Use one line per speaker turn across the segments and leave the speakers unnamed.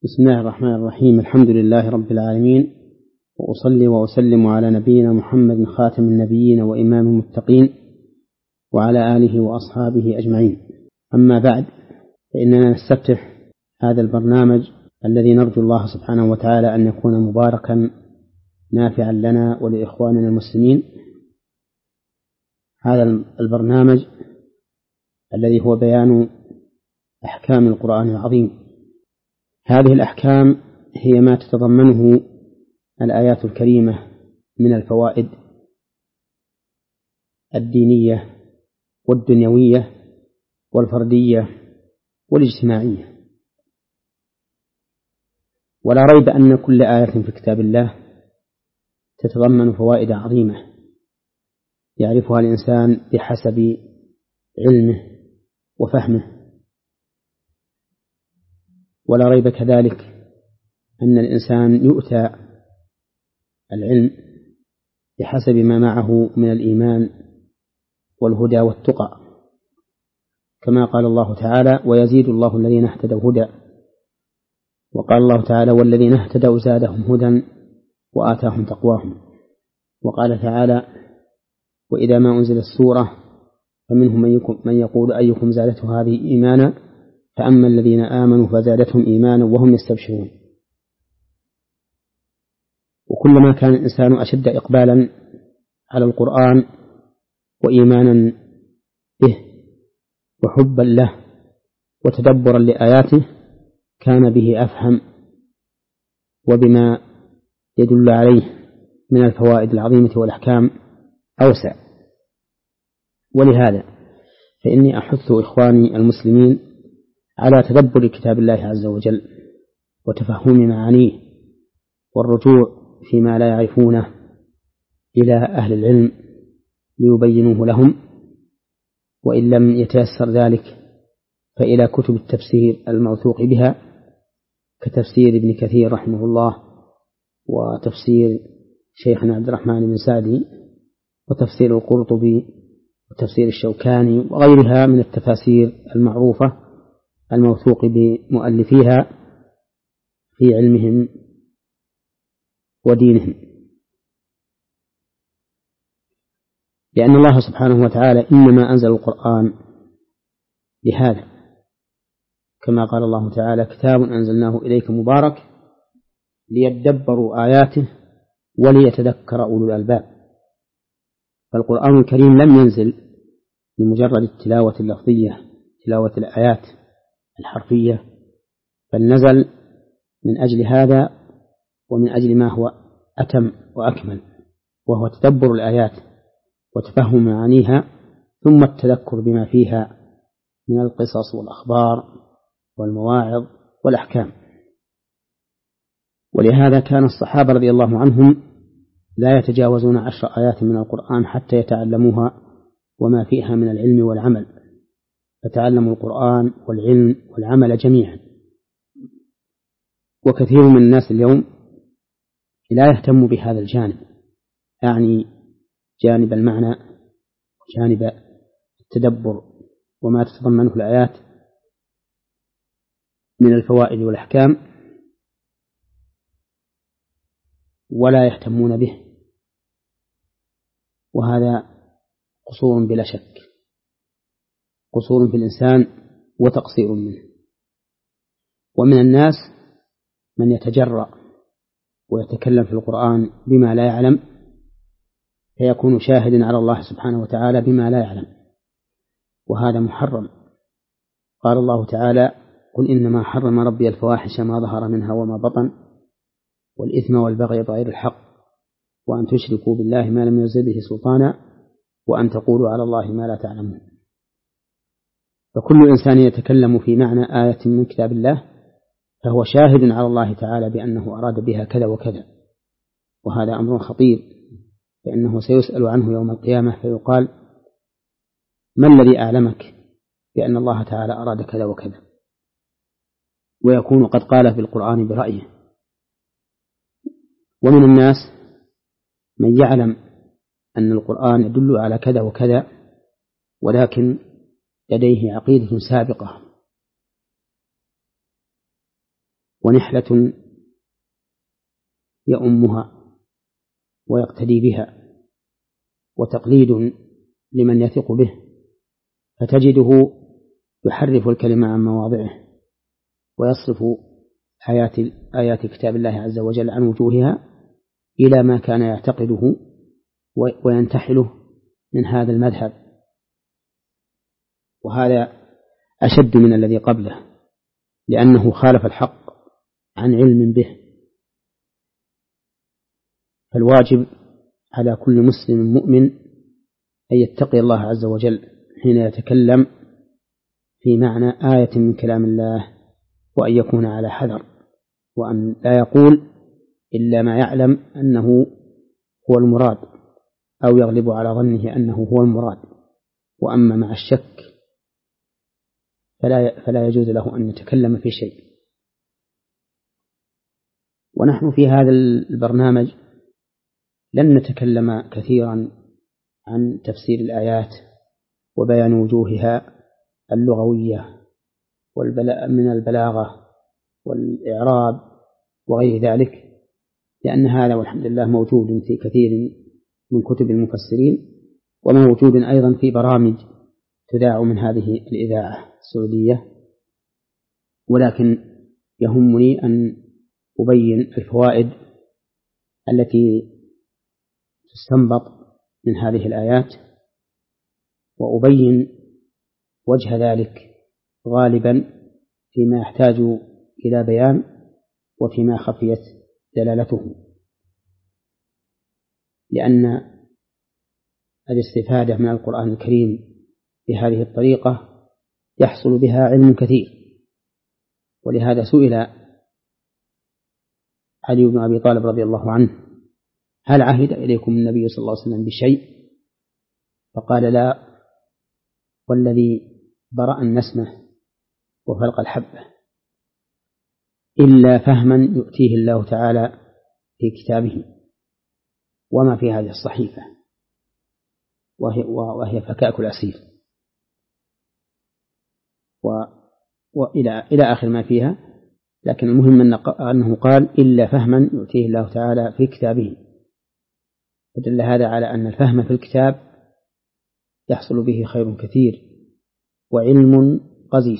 بسم الله الرحمن الرحيم. الحمد لله رب العالمين، وأصلي وأسلم على نبينا محمد خاتم النبيين وإمام المتقين وعلى آله وأصحابه أجمعين. أما بعد، فإننا نستفتح هذا البرنامج الذي نرجو الله سبحانه وتعالى أن يكون مباركا نافعا لنا ولإخواننا المسلمين. هذا البرنامج الذي هو بيان أحكام القرآن العظيم. هذه الأحكام هي ما تتضمنه الآيات الكريمة من الفوائد الدينية والدنيوية والفردية والاجتماعية. ولا ريب أن كل آية في كتاب الله تتضمن فوائد عظيمة يعرفها الإنسان بحسب علمه وفهمه. ولا ريب كذلك أن الإنسان يؤتى العلم بحسب ما معه من الإيمان والهدى والتقى، كما قال الله تعالى: ويزيد الله الذين اهتدوا هدى. وقال الله تعالى: والذين اهتدوا زادهم هدى وآتاهم تقواهم. وقال تعالى: وإذا ما أنزلت السورة فمنهم من يقول أيكم زادته هذه إيمانا فأما الذين آمنوا فزادتهم إيمانا وهم يستبشرون. وكلما كان الإنسان أشد إقبالا على القرآن وإيمانا به وحبا له وتدبرا لآياته كان به أفهم وبما يدل عليه من الفوائد العظيمة والأحكام أوسع. ولهذا فإني أحث إخواني المسلمين على تدبر كتاب الله عز وجل وتفهم معانيه والرجوع فيما لا يعرفونه إلى أهل العلم ليبينوه لهم، وإن لم يتيسر ذلك فإلى كتب التفسير الموثوق بها كتفسير ابن كثير رحمه الله، وتفسير شيخنا عبد الرحمن بن سعدي، وتفسير القرطبي، وتفسير الشوكاني، وغيرها من التفاسير المعروفة الموثوق بمؤلفيها في علمهم ودينهم. لأن الله سبحانه وتعالى إنما أنزل القرآن لهذا، كما قال الله تعالى: كتاب أنزلناه إليك مبارك ليدبروا آياته وليتذكر أولو الألباب. فالقرآن الكريم لم ينزل لمجرد التلاوة اللفظية، تلاوة الآيات الحرفية، بل نزل من أجل هذا ومن أجل ما هو أتم وأكمل، وهو تدبر الآيات وتفهم معانيها، ثم التذكر بما فيها من القصص والأخبار والمواعظ والأحكام. ولهذا كان الصحابة رضي الله عنهم لا يتجاوزون 10 آيات من القرآن حتى يتعلموها وما فيها من العلم والعمل، فتعلموا القرآن والعلم والعمل جميعا. وكثير من الناس اليوم لا يهتم بهذا الجانب، يعني جانب المعنى وجانب التدبر وما تتضمنه الآيات من الفوائد والأحكام، ولا يهتمون به، وهذا قصور بلا شك، قصور في الإنسان وتقصير منه. ومن الناس من يتجرأ ويتكلم في القرآن بما لا يعلم، فيكون شاهدا على الله سبحانه وتعالى بما لا يعلم، وهذا محرم. قال الله تعالى: قل إنما حرم ربي الفواحش ما ظهر منها وما بطن والإثم والبغي بغير الحق وأن تشركوا بالله ما لم ينزل به سلطانا وأن تقولوا على الله ما لا تعلمون. فكل إنسان يتكلم في معنى آية من كتاب الله فهو شاهد على الله تعالى بأنه أراد بها كذا وكذا، وهذا أمر خطير، فإنه سيسأل عنه يوم القيامة فيقال: ما الذي أعلمك بأن الله تعالى أراد كذا وكذا؟ ويكون قد قال في القرآن برأيه. ومن الناس من يعلم أن القرآن يدل على كذا وكذا، ولكن لديه عقيدة سابقة ونحلة يؤمها ويقتدي بها، وتقليد لمن يثق به، فتجده يحرف الكلمة عن مواضعه ويصرف آيات كتاب الله عز وجل عن وجوهها إلى ما كان يعتقده وينتحله من هذا المذهب، وهذا أشد من الذي قبله، لأنه خالف الحق عن علم به. فالواجب على كل مسلم مؤمن أن يتقي الله عز وجل حين يتكلم في معنى آية من كلام الله، وأن يكون على حذر، وأن لا يقول إلا ما يعلم أنه هو المراد أو يغلب على ظنه أنه هو المراد. وأما مع الشك فلا يجوز له أن يتكلم في شيء. ونحن في هذا البرنامج لن نتكلم كثيرا عن تفسير الآيات وبيان وجوهها اللغوية من البلاغة والإعراب وغير ذلك، لأن هذا والحمد لله موجود في كثير من كتب المفسرين، وموجود أيضا في برامج تذاع من هذه الإذاعة السعودية. ولكن يهمني أن أبين الفوائد التي تستنبط من هذه الآيات، وأبين وجه ذلك غالبا فيما يحتاج إلى بيان وفيما خفيت دلالته، لأن الاستفادة من القرآن الكريم بهذه الطريقة يحصل بها علم كثير. ولهذا سئل علي بن أبي طالب رضي الله عنه: هل عهد إليكم النبي صلى الله عليه وسلم بشيء؟ فقال: لا، والذي برأ النسمة وفلق الحبة، إلا فهما يؤتيه الله تعالى في كتابه وما في هذه الصحيفة، وهي فكاك الأسير، إلى آخر ما فيها. لكن المهم أنه قال: إلا فهما يؤتيه الله تعالى في كتابه، فدل هذا على أن الفهم في الكتاب يحصل به خير كثير وعلم غزير.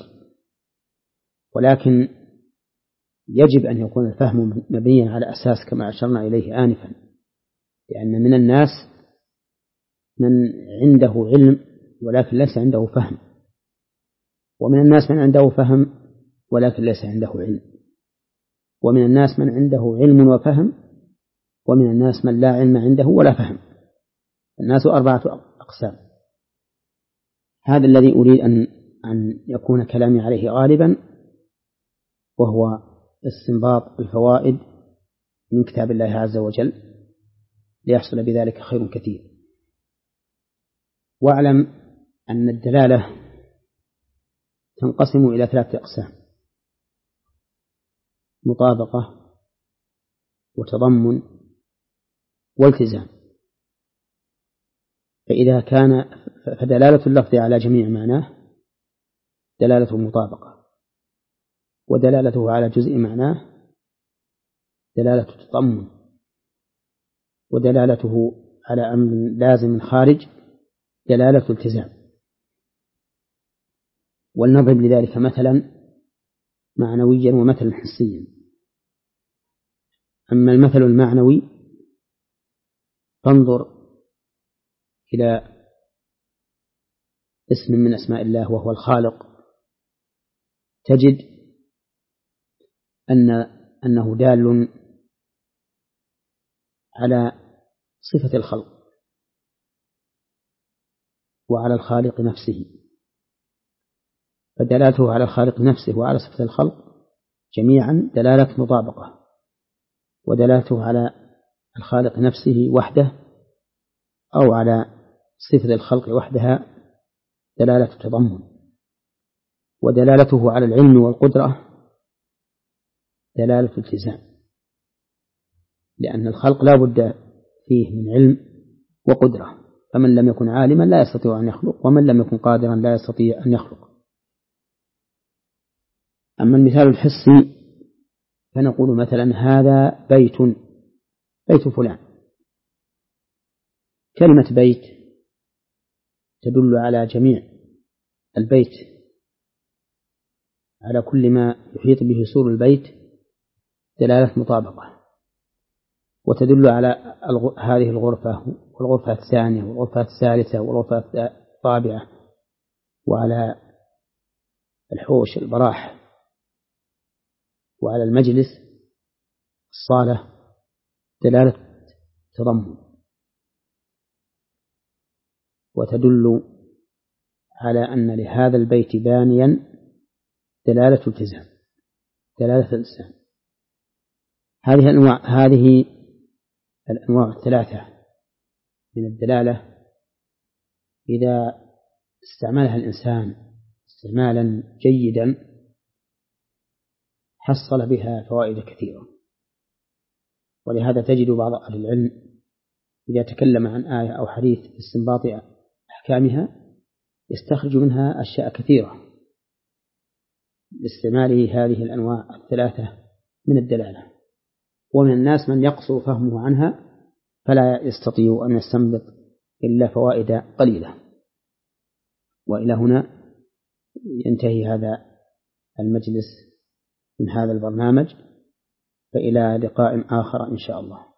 ولكن يجب أن يكون الفهم مبنيا على أساس كما أشرنا إليه آنفا، لأن من الناس من عنده علم ولكن ليس عنده فهم، ومن الناس من عنده فهم ولكن ليس عنده علم، ومن الناس من عنده علم وفهم، ومن الناس من لا علم عنده ولا فهم. الناس 4 أقسام. هذا الذي أريد أن يكون كلامي عليه غالبا، وهو استنباط الفوائد من كتاب الله عز وجل، ليحصل بذلك خير كثير. واعلم أن الدلالة تنقسم إلى 3 أقسام: مطابقة وتضمن والتزام. فدلالة اللفظ على جميع معناه دلالة مطابقة، ودلالته على جزء معناه دلالة تضمن، ودلالته على أمر لازم خارج دلالة التزام. ولنضرب لذلك مثلا معنويا ومثلا حسيا. أما المثل المعنوي فانظر إلى اسم من أسماء الله وهو الخالق، تجد أنه دال على صفة الخلق وعلى الخالق نفسه، فدلالته على الخالق نفسه وعلى صفة الخلق جميعا دلالة مطابقة، ودلالته على الخالق نفسه وحده أو على صفة الخلق وحدها دلالة تضمن، ودلالته على العلم والقدرة دلالة التزام، لأن الخلق لا بد فيه من علم وقدرة، فمن لم يكن عالما لا يستطيع أن يخلق، ومن لم يكن قادرا لا يستطيع أن يخلق. أما المثال الحسي فنقول مثلا هذا بيت فلان. كلمة بيت تدل على جميع البيت، على كل ما يحيط به سور البيت دلالة مطابقة، وتدل على هذه الغرفة والغرفة الثانية والغرفة الثالثة والغرفة الرابعة، وعلى الحوش البراح، وعلى المجلس الصالة دلالة تضمن، وتدل على أن لهذا البيت بانيا دلالة التزام، دلالة الإلزام. هذه الأنواع الثلاثة من الدلالة إذا استعملها الإنسان استعمالا جيدا حصل بها فوائد كثيرة. ولهذا تجد بعض أهل العلم إذا تكلم عن آية أو حديث باستنباط أحكامها يستخرج منها أشياء كثيرة باستعماله هذه الأنواع الثلاثة من الدلالة. ومن الناس من يقصر فهمه عنها فلا يستطيع أن يستنبط إلا فوائد قليلة. وإلى هنا ينتهي هذا المجلس من هذا البرنامج، فإلى لقاء آخر إن شاء الله.